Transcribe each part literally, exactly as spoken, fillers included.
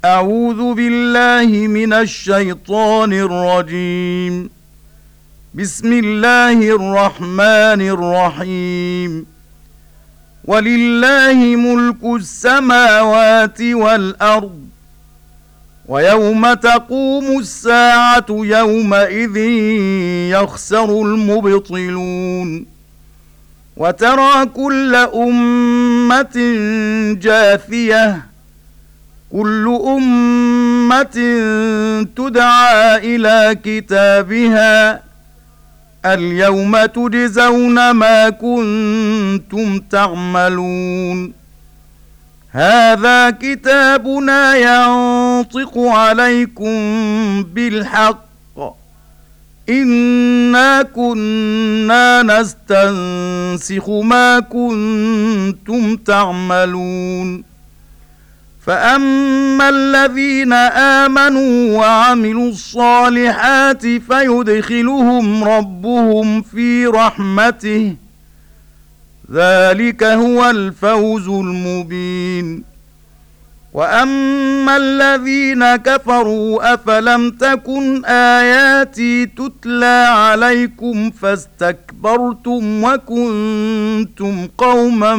أعوذ بالله من الشيطان الرجيم. بسم الله الرحمن الرحيم. ولله ملك السماوات والأرض ويوم تقوم الساعة يومئذ يخسر المبطلون وترى كل أمة جاثية كل أمة تدعى إلى كتابها اليوم تجزون ما كنتم تعملون هذا كتابنا ينطق عليكم بالحق إنا كنا نستنسخ ما كنتم تعملون فأما الذين آمنوا وعملوا الصالحات فيدخلهم ربهم في رحمته ذلك هو الفوز المبين وأما الذين كفروا أفلم تكن آياتي تتلى عليكم فاستكبرتم وكنتم قوما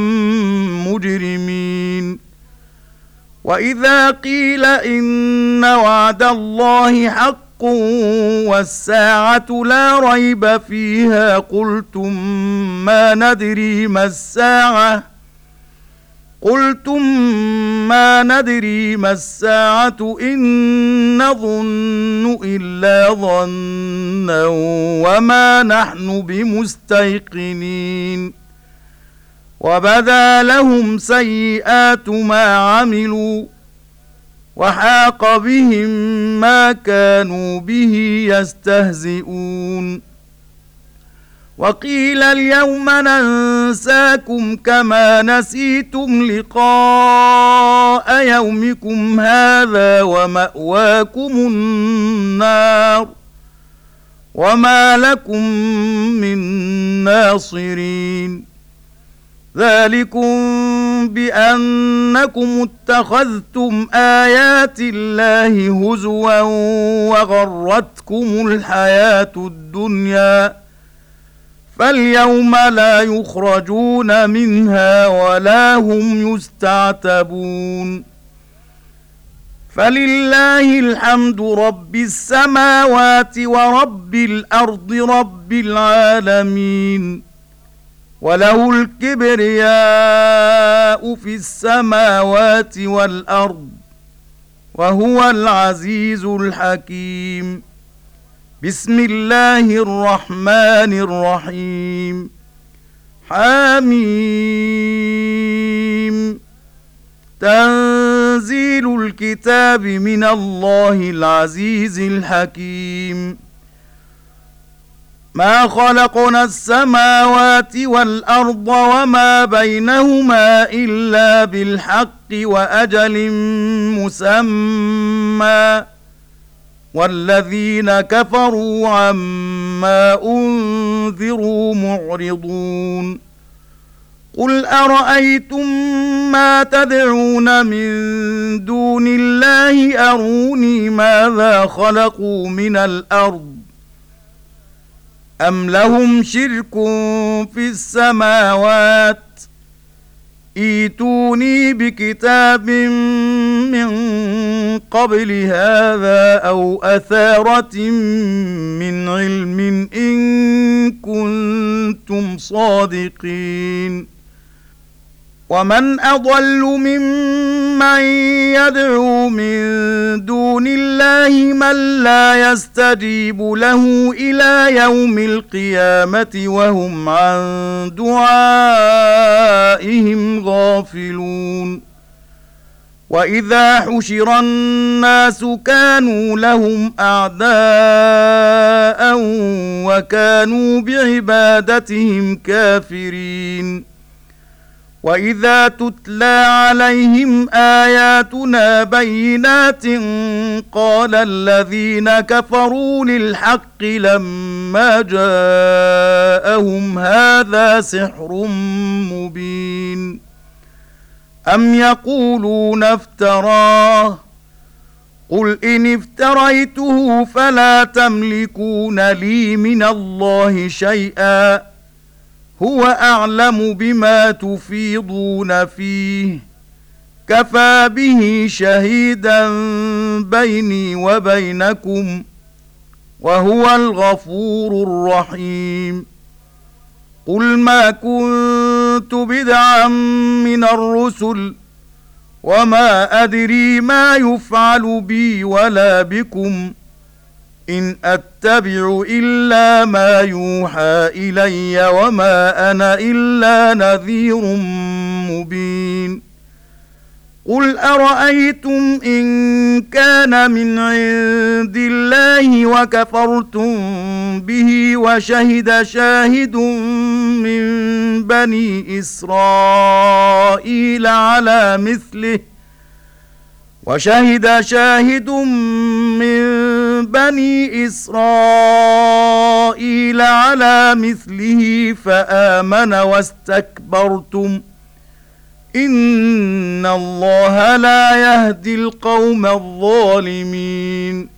مجرمين وإذا قيل إن وعد الله حق والساعة لا ريب فيها قلتم ما ندري ما الساعة قلتم ما ندري ما الساعة إن نظن إلا ظنا وما نحن بمستيقنين وبدا لهم سيئات ما عملوا وحاق بهم ما كانوا به يستهزئون وقيل اليوم ننساكم كما نسيتم لقاء يومكم هذا ومأواكم النار وما لكم من ناصرين ذلكم بأنكم اتخذتم آيات الله هزوا وغرتكم الحياة الدنيا فاليوم لا يخرجون منها ولا هم يستعتبون فلله الحمد رب السماوات ورب الأرض رب العالمين وله الكبرياء في السماوات والأرض وهو العزيز الحكيم بسم الله الرحمن الرحيم حميم تنزيل الكتاب من الله العزيز الحكيم ما خلقنا السماوات والأرض وما بينهما إلا بالحق وأجل مسمى والذين كفروا عما أنذروا معرضون قل أرأيتم ما تدعون من دون الله أروني ماذا خلقوا من الأرض أم لهم شرك في السماوات إيتوني بكتاب من قبل هذا أو أثارة من علم إن كنتم صادقين ومن أضل ممن يدعو من دون الله من لا يستجيب له إلى يوم القيامة وهم عن دعائهم غافلون وإذا حشر الناس كانوا لهم أعداء وكانوا بعبادتهم كافرين وإذا تتلى عليهم آياتنا بينات قال الذين كفروا للحق لما جاءهم هذا سحر مبين أم يقولون افتراه قل إن افتريته فلا تملكون لي من الله شيئا هو أعلم بما تفيضون فيه كفى به شهيدا بيني وبينكم وهو الغفور الرحيم قل ما كنت بدعا من الرسل وما أدري ما يفعل بي ولا بكم إن أتبع إلا ما يوحى إلي وما أنا إلا نذير مبين قل أرأيتم إن كان من عند الله وكفرتم به وشهد شاهد من بني إسرائيل على مثله وشهد شاهد من بني إسرائيل على مثله فآمن واستكبرتم إن الله لا يهدي القوم الظالمين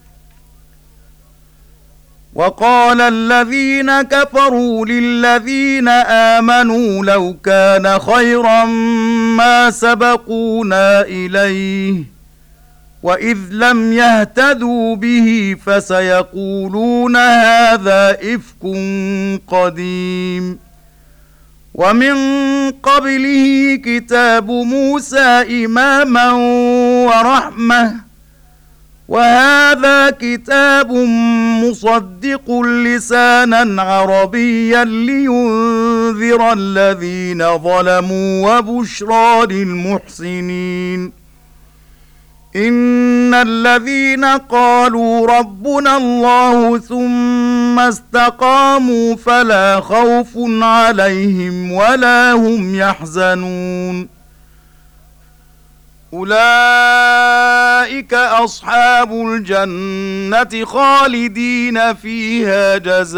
وقال الذين كفروا للذين آمنوا لو كان خيرا ما سبقونا إليه وإذ لم يهتدوا به فسيقولون هذا إفك قديم ومن قبله كتاب موسى إماما ورحمة وهذا كتاب مصدق لسانا عربيا لينذر الذين ظلموا وبشرى للمحسنين إن الذين قالوا ربنا الله ثم استقاموا فلا خوف عليهم ولا هم يحزنون أولئك أصحاب الجنة خالدين فيها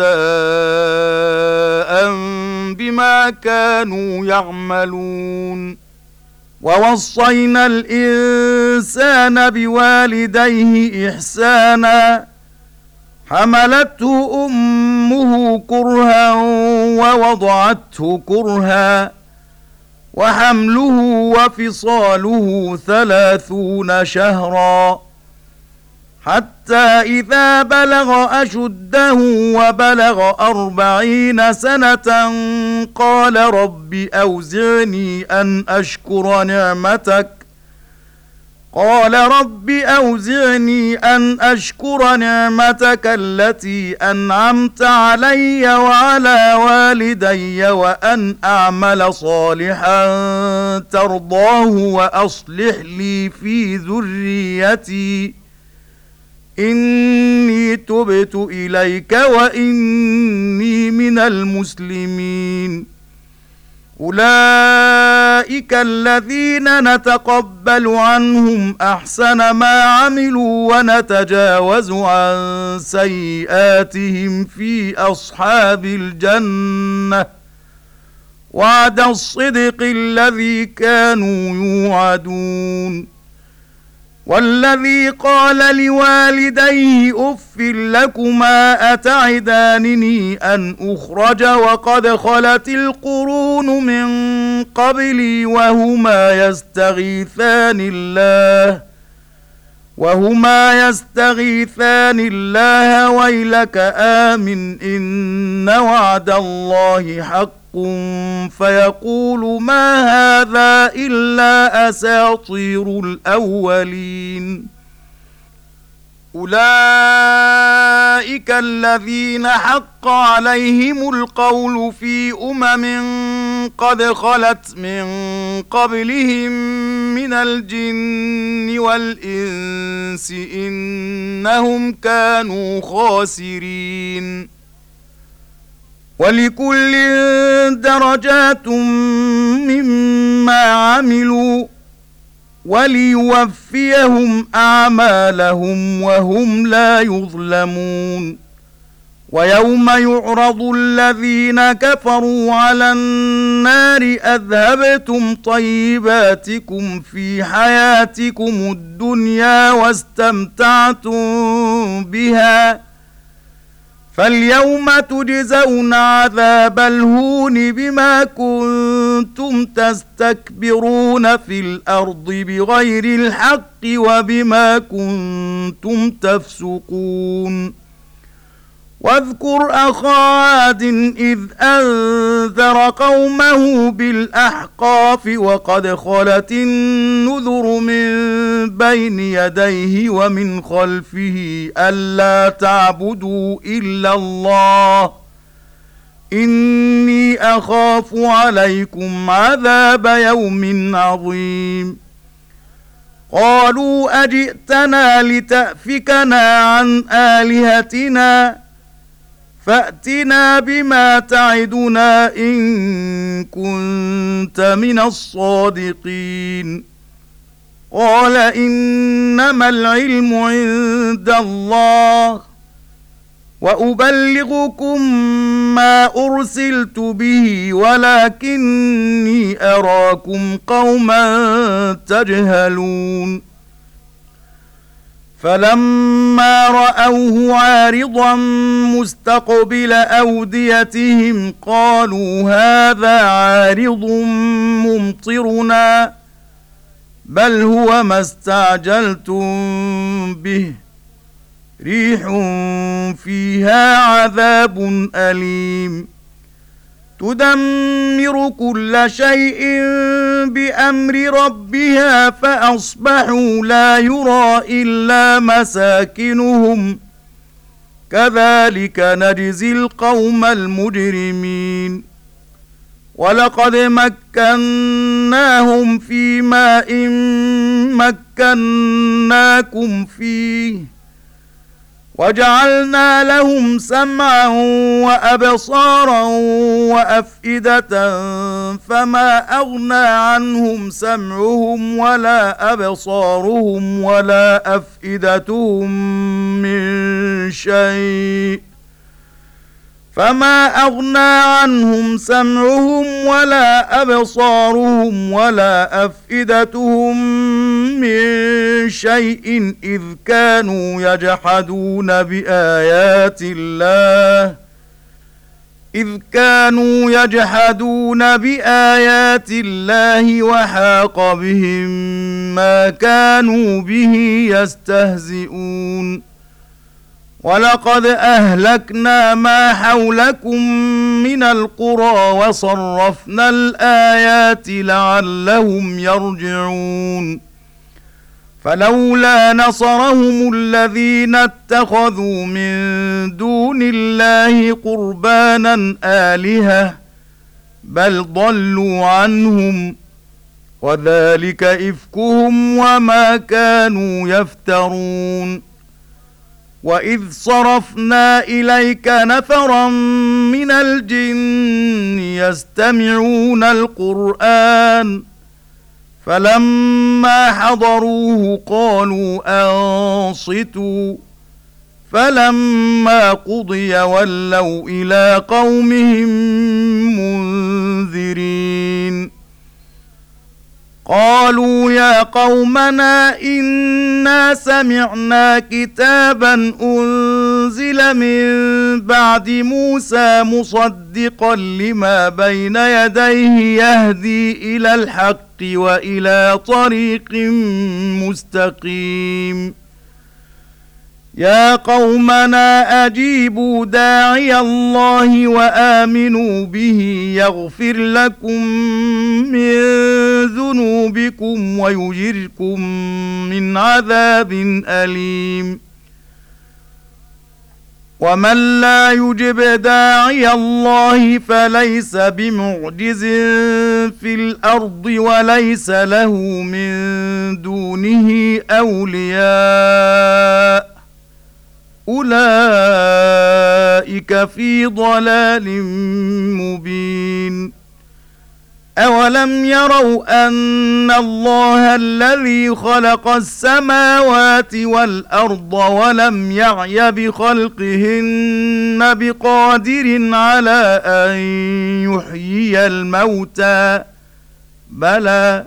جزاء بما كانوا يعملون ووصينا الإنسان بوالديه إحسانا حملته أمه كرها ووضعته كرها وحمله وفصاله ثلاثون شهرا حتى إذا بلغ أشده وبلغ أربعين سنة قال رب أوزعني أن أشكر نعمتك قال رب أوزعني أن أشكر نعمتك التي أنعمت علي وعلى والدي وأن أعمل صالحا ترضاه وأصلح لي في ذريتي إني تبت إليك وإني من المسلمين أولئك الذين نتقبل عنهم أحسن ما عملوا ونتجاوز عن سيئاتهم في أصحاب الجنة وعد الصدق الذي كانوا يوعدون والذي قال لوالديه أف لكما أتعدانني أن أخرج وقد خلت القرون من قبلي وهما يستغيثان الله وهما يستغيثان الله ويلك آمن إن وعد الله حق فيقول ما هذا إلا أساطير الأولين أولئك الذين حق عليهم القول في أمم قد خلت من قبلهم من الجن والإنس إنهم كانوا خاسرين ولكل درجات مما عملوا وليوفيهم أعمالهم وهم لا يظلمون ويوم يعرض الذين كفروا على النار أذهبتم طيباتكم في حياتكم الدنيا واستمتعتم بها فاليوم تجزون عذاب الهون بما كنتم تستكبرون في الأرض بغير الحق وبما كنتم تفسقون واذكر أخا عاد إذ أنذر قومه بالأحقاف وقد خلت النذر من بين يديه ومن خلفه ألا تعبدوا إلا الله إني أخاف عليكم عذاب يوم عظيم قالوا أجئتنا لتأفكنا عن آلهتنا فأتنا بما تعدنا إن كنت من الصادقين قال إنما العلم عند الله وأبلغكم ما أرسلت به ولكني أراكم قوما تجهلون فلما رأوه عارضا مستقبل أوديتهم قالوا هذا عارض ممطرنا بل هو ما استعجلتم به ريح فيها عذاب أليم تدمر كل شيء بأمر ربها فأصبحوا لا يرى إلا مساكنهم كذلك نجزي القوم المجرمين ولقد مكناهم في ماء مكناكم فيه وجعلنا لهم سمعا وأبصارا وأفئدة فما أغنى عنهم سمعهم ولا أبصارهم ولا أفئدتهم من شيء فما أغنى عنهم سمعهم ولا أبصارهم ولا أفئدتهم من شيء إذ كانوا يجحدون بآيات الله إذ كانوا يجحدون بآيات الله وحاق بهم ما كانوا به يستهزئون ولقد أهلكنا ما حولكم من القرى وصرفنا الآيات لعلهم يرجعون فلولا نصرهم الذين اتخذوا من دون الله قربانا آلهة بل ضلوا عنهم وذلك إفكهم وما كانوا يفترون وإذ صرفنا إليك نفرا من الجن يستمعون القرآن فلما حضروه قالوا أنصتوا فلما قضي ولوا إلى قومهم منذرين قالوا يا قومنا إنا سمعنا كتابا أنزل من بعد موسى مصدقا لما بين يديه يهدي إلى الحق وإلى طريق مستقيم يا قومنا أجيبوا داعي الله وآمنوا به يغفر لكم من ذنوبكم ويجركم من عذاب أليم ومن لا يجب داعي الله فليس بمعجز في الأرض وليس له من دونه أولياء أولئك في ضلال مبين أولم يروا أن الله الذي خلق السماوات والأرض ولم يعي بخلقهن بقادر على أن يحيي الموتى بلى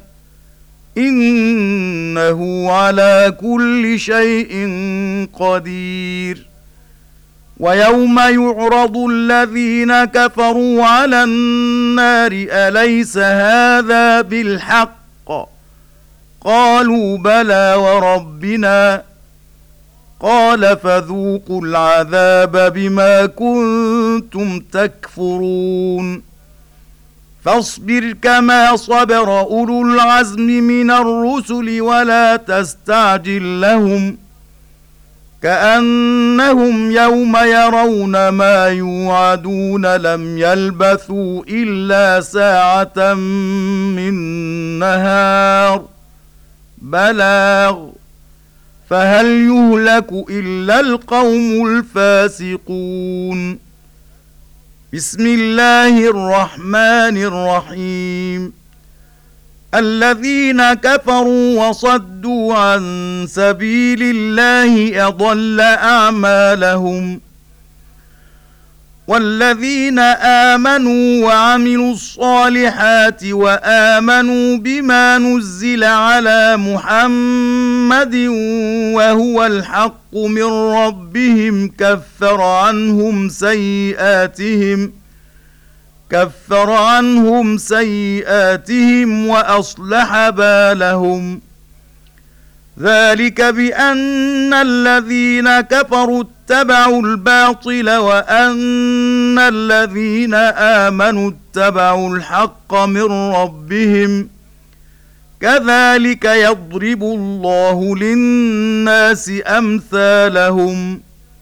إنه على كل شيء قدير ويوم يعرض الذين كفروا على النار أليس هذا بالحق قالوا بلى وربنا قال فذوقوا العذاب بما كنتم تكفرون فاصبر كما صبر أولو العزم من الرسل ولا تستعجل لهم كأنهم يوم يرون ما يوعدون لم يلبثوا إلا ساعة من نهار بلاغ فهل يهلك إلا القوم الفاسقون بسم الله الرحمن الرحيم الذين كفروا وصدوا عن سبيل الله أضل أعمالهم والذين آمنوا وعملوا الصالحات وآمنوا بما نزل على محمد وهو الحق من ربهم كفر عنهم سيئاتهم كفر عنهم سيئاتهم وأصلح بالهم ذلك بأن الذين كفروا اتبعوا الباطل وأن الذين آمنوا اتبعوا الحق من ربهم كذلك يضرب الله للناس أمثالهم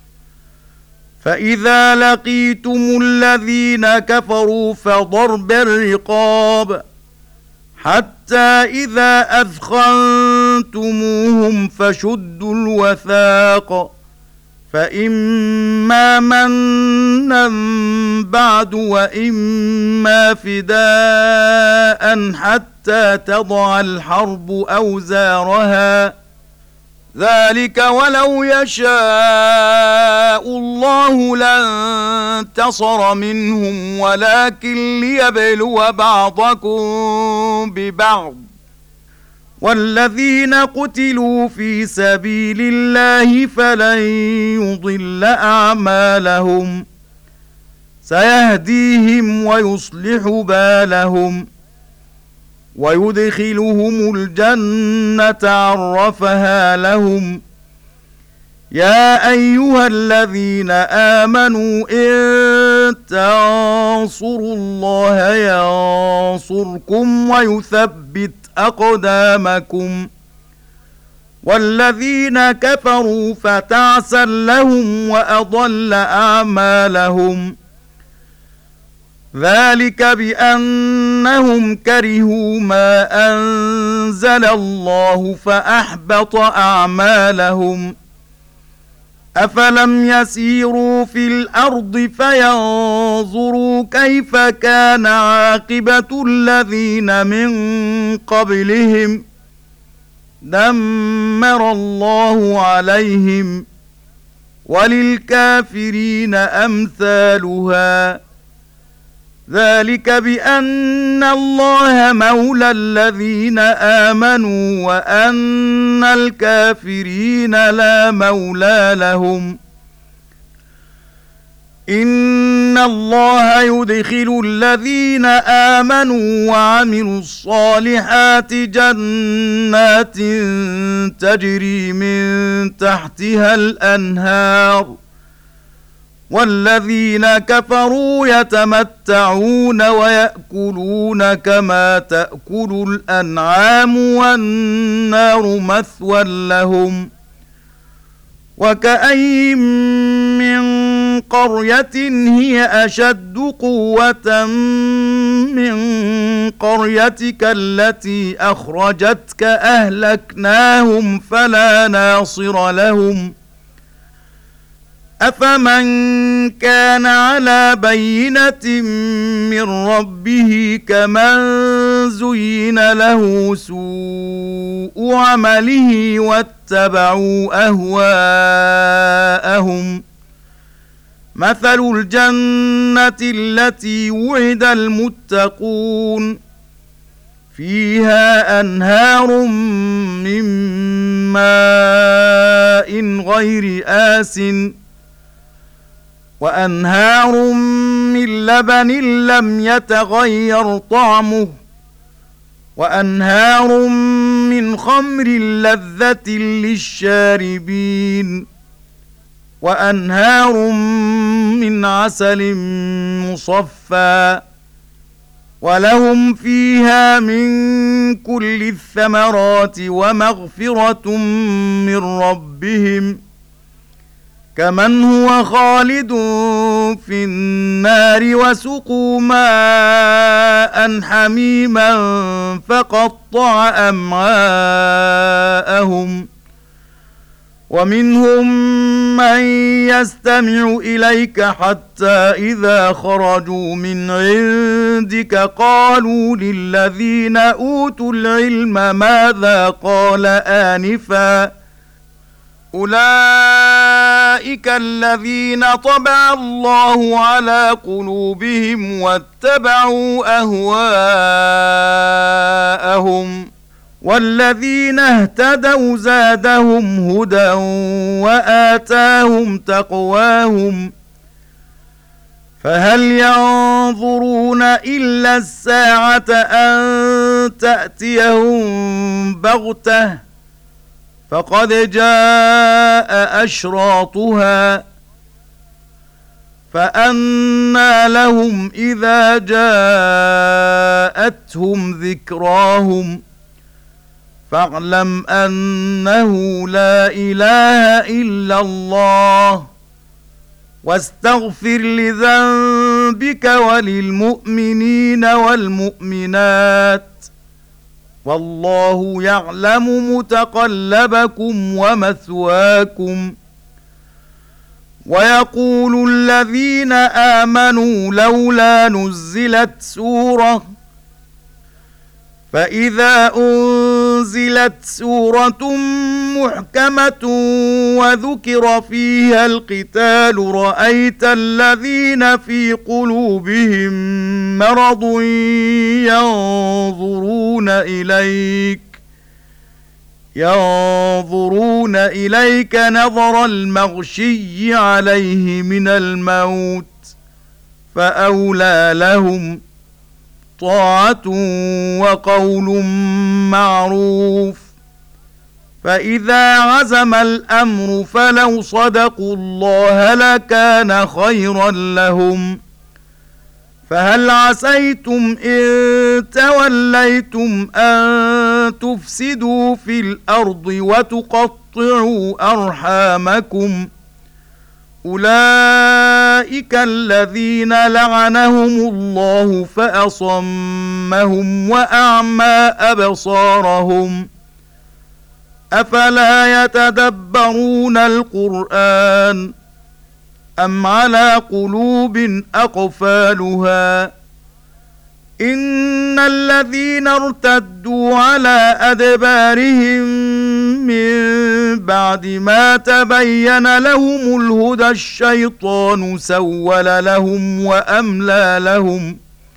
فإذا لقيتم الذين كفروا فضرب الرقاب حتى إذا أثخنتموهم فشدوا الوثاق فإما منا بعد وإما فداء حتى تضع الحرب أوزارها ذلك ولو يشاء الله لانتصر منهم ولكن ليبلو بعضكم ببعض والذين قتلوا في سبيل الله فلن يضل أعمالهم سيهديهم ويصلح بالهم ويدخلهم الجنة عرفها لهم يا أيها الذين آمنوا إن تنصروا الله ينصركم ويثبت أقدامكم والذين كفروا فتعسا لهم وأضل أعمالهم ذلك بأنهم كرهوا ما أنزل الله فأحبط أعمالهم أفلم يسيروا في الأرض فينظروا كيف كان عاقبة الذين من قبلهم دمر الله عليهم وللكافرين أمثالها ذلك بأن الله مولى الذين آمنوا وأن الكافرين لا مولى لهم إن الله يدخل الذين آمنوا وعملوا الصالحات جنات تجري من تحتها الأنهار والذين كفروا يتمتعون ويأكلون كما تأكل الأنعام والنار مثوى لهم وكأين من قرية هي أشد قوة من قريتك التي أخرجتك أهلكناهم فلا ناصر لهم أفمن كان على بينة من ربه كمن زين له سوء عمله واتبعوا أهواءهم مثل الجنة التي وعد المتقون فيها أنهار من ماء غير آسٍ وأنهار من لبن لم يتغير طعمه وأنهار من خمر لذة للشاربين وأنهار من عسل مصفى ولهم فيها من كل الثمرات ومغفرة من ربهم كمن هو خالد في النار وسقوا ماء حميما فقطع أمعاءهم ومنهم من يستمع إليك حتى إذا خرجوا من عندك قالوا للذين أوتوا العلم ماذا قال آنفا أولئك الذين طبع الله على قلوبهم واتبعوا أهواءهم والذين اهتدوا زادهم هدى وآتاهم تقواهم فهل ينظرون إلا الساعة أن تأتيهم بغتة فقد جاء أشراطها فأنى لهم إذا جاءتهم ذكراهم فاعلم أنه لا إله إلا الله واستغفر لذنبك وللمؤمنين والمؤمنات والله يعلم متقلبكم ومثواكم ويقول الذين آمنوا لولا نزلت سورة فإذا أنزلت سورة محكمة وذكر فيها القتال رأيت الذين في قلوبهم مرض ينظرون إليك ينظرون إليك نظر المغشي عليه من الموت فأولى لهم طاعة وقول معروف فإذا عزم الأمر فلو صدقوا الله لكان خيرا لهم فهل عسيتم إن توليتم أن تفسدوا في الأرض وتقطعوا أرحامكم أولئك الذين لعنهم الله فأصمهم وأعمى أبصارهم أفلا يتدبرون القرآن أم على قلوب أقفالها إن الذين ارتدوا على أدبارهم من بعد ما تبين لهم الهدى الشيطان سول لهم وأملى لهم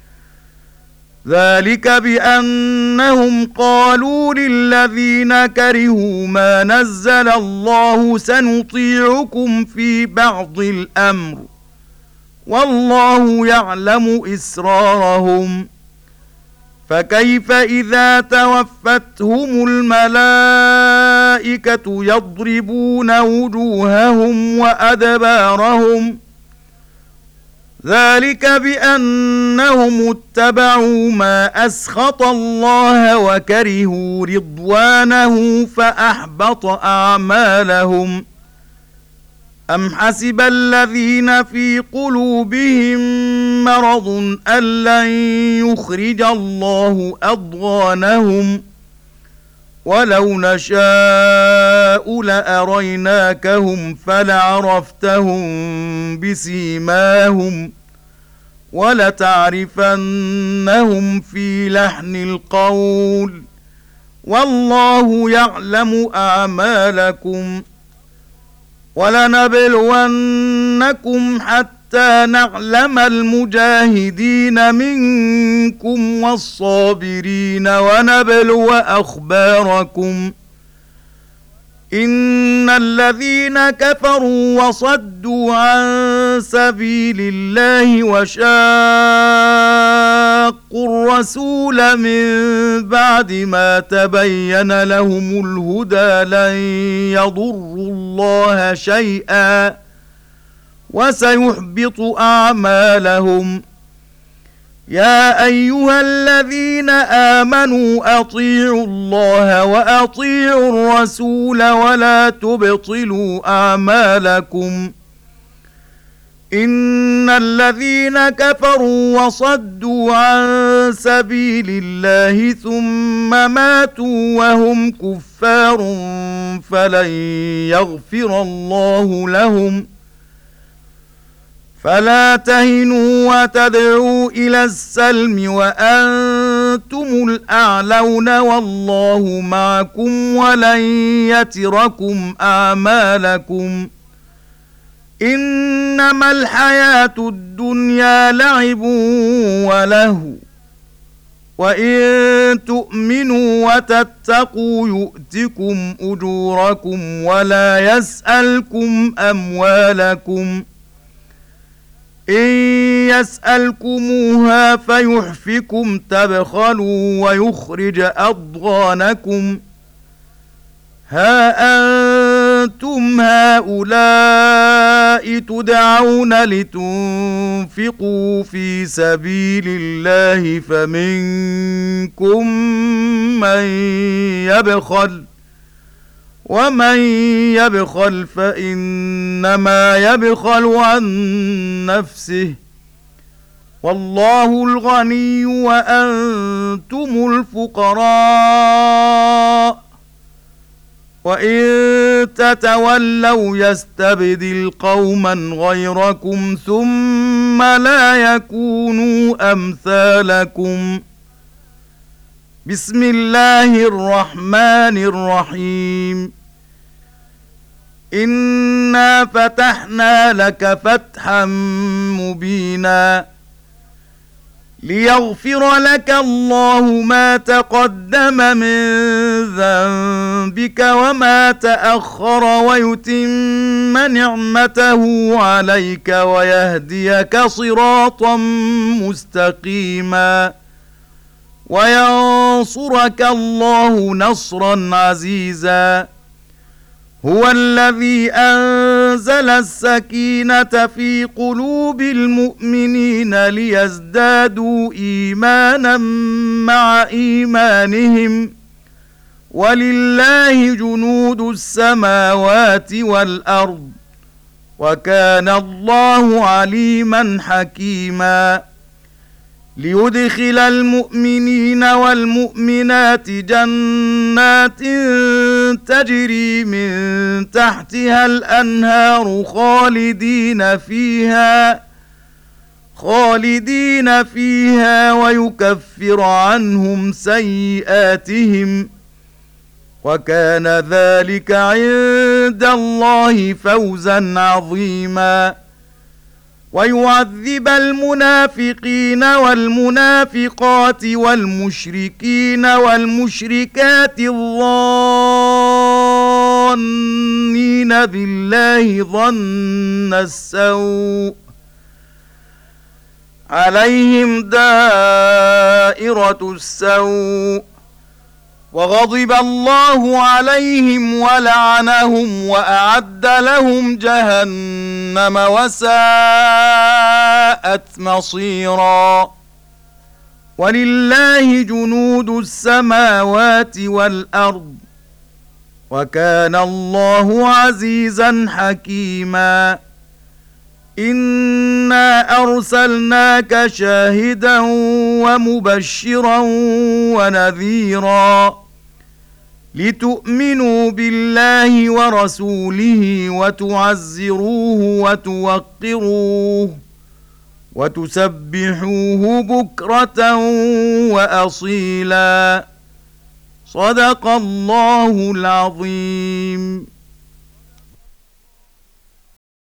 ذلك بأنهم قالوا للذين كرهوا ما نزل الله سنطيعكم في بعض الأمر والله يعلم إسرارهم فكيف إذا توفتهم الملائكة يضربون وجوههم وأدبارهم ذلك بأنهم اتبعوا ما أسخط الله وكرهوا رضوانه فأحبط أعمالهم أم حسب الذين في قلوبهم مرض أن لن يخرج الله أضغانهم ولو نشاء نشاء لأريناكهم فلعرفتهم بسيماهم ولتعرفنهم في لحن القول والله يعلم أعمالكم ولنبلونكم حتى نعلم المجاهدين منكم والصابرين ونبلو أخباركم إن الذين كفروا وصدوا عن سبيل الله وشاقوا الرسول من بعد ما تبين لهم الهدى لن يضروا الله شيئا وسيحبط أعمالهم يا أيها الذين آمنوا أطيعوا الله وأطيعوا الرسول ولا تبطلوا أعمالكم إن الذين كفروا وصدوا عن سبيل الله ثم ماتوا وهم كفار فلن يغفر الله لهم فلا تهنوا وتدعوا إلى السلم وأنتم الأعلون والله معكم ولن يتركم أعمالكم إنما الحياة الدنيا لعب ولهو وإن تؤمنوا وتتقوا يؤتكم أجوركم ولا يسألكم أموالكم إن يسألكموها فيحفكم تبخلوا ويخرج أضغانكم ها أنتم هؤلاء تدعون لتنفقوا في سبيل الله فمنكم من يبخل ومن يبخل فإنما يبخل عن نفسه والله الغني وأنتم الفقراء وإن تتولوا يستبدل قوما غيركم ثم لا يكونوا أمثالكم بسم الله الرحمن الرحيم إنا فتحنا لك فتحا مبينا ليغفر لك الله ما تقدم من ذنبك وما تأخر ويتم نعمته عليك ويهديك صراطا مستقيما وينصرك الله نصرا عزيزا هو الذي أنزل السكينة في قلوب المؤمنين ليزدادوا إيمانا مع إيمانهم ولله جنود السماوات والأرض وكان الله عليما حكيما ليدخل المؤمنين والمؤمنات جنات تجري من تحتها الأنهار خالدين فيها خالدين فيها ويكفر عنهم سيئاتهم وكان ذلك عند الله فوزا عظيما ويعذب المنافقين والمنافقات والمشركين والمشركات الظانين بالله ظن السوء عليهم دائرة السوء وغضب الله عليهم ولعنهم وأعد لهم جهنم وساءت مصيرا ولله جنود السماوات والأرض وكان الله عزيزا حكيما إنا أرسلناك شاهدا ومبشرا ونذيرا لتؤمنوا بالله ورسوله وتعزروه وتوقروه وتسبحوه بكرة وأصيلا. صدق الله العظيم.